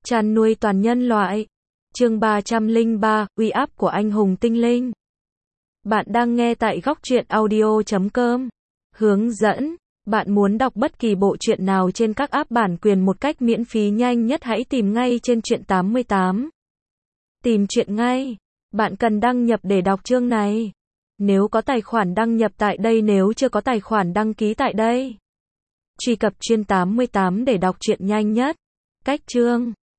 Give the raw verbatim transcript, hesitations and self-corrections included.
Chăn nuôi toàn nhân loại. Chương ba trăm lẻ ba, uy áp của anh hùng tinh linh. Bạn đang nghe tại góc truyện audio chấm com. Hướng dẫn. Bạn muốn đọc bất kỳ bộ truyện nào trên các app bản quyền một cách miễn phí nhanh nhất, hãy tìm ngay trên truyện tám mươi tám. Tìm truyện ngay. Bạn cần đăng nhập để đọc chương này. Nếu có tài khoản đăng nhập tại đây, nếu chưa có tài khoản đăng ký tại đây. Truy cập truyện tám mươi tám để đọc truyện nhanh nhất. Cách chương.